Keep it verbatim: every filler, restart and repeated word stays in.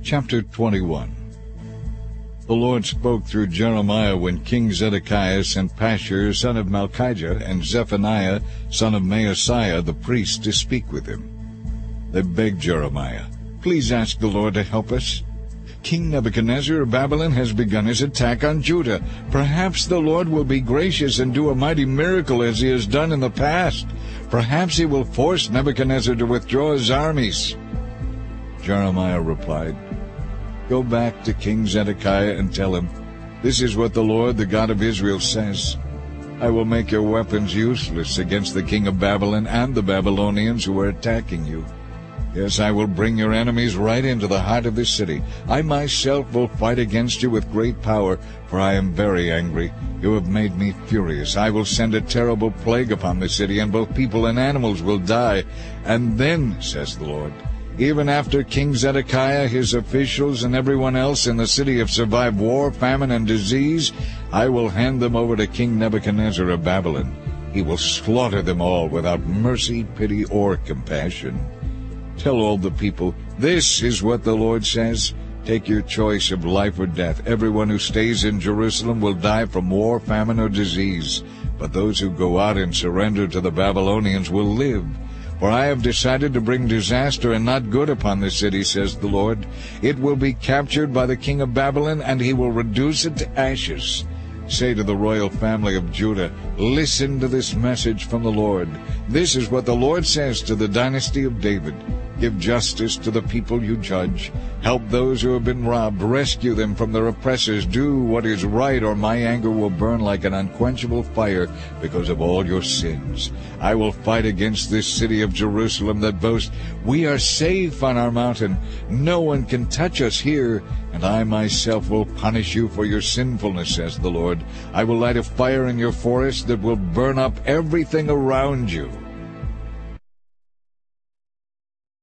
Chapter twenty-one. The Lord spoke through Jeremiah when King Zedekiah sent Pashur son of Malchijah and Zephaniah son of Maaseiah the priest to speak with him. They begged Jeremiah, "Please ask the Lord to help us. King Nebuchadnezzar of Babylon has begun his attack on Judah. Perhaps the Lord will be gracious and do a mighty miracle as he has done in the past. Perhaps he will force Nebuchadnezzar to withdraw his armies." Jeremiah replied, "Go back to King Zedekiah and tell him, 'This is what the Lord, the God of Israel, says. I will make your weapons useless against the king of Babylon and the Babylonians who are attacking you. Yes, I will bring your enemies right into the heart of the city. I myself will fight against you with great power, for I am very angry. You have made me furious. I will send a terrible plague upon the city, and both people and animals will die. And then, says the Lord, even after King Zedekiah, his officials, and everyone else in the city have survived war, famine, and disease, I will hand them over to King Nebuchadnezzar of Babylon. He will slaughter them all without mercy, pity, or compassion. Tell all the people, this is what the Lord says. Take your choice of life or death. Everyone who stays in Jerusalem will die from war, famine, or disease. But those who go out and surrender to the Babylonians will live. For I have decided to bring disaster and not good upon the city, says the Lord. It will be captured by the king of Babylon, and he will reduce it to ashes. Say to the royal family of Judah, listen to this message from the Lord. This is what the Lord says to the dynasty of David. Give justice to the people you judge. Help those who have been robbed. Rescue them from their oppressors. Do what is right, or my anger will burn like an unquenchable fire because of all your sins. I will fight against this city of Jerusalem that boasts, we are safe on our mountain. No one can touch us here. And I myself will punish you for your sinfulness, says the Lord. I will light a fire in your forest that will burn up everything around you.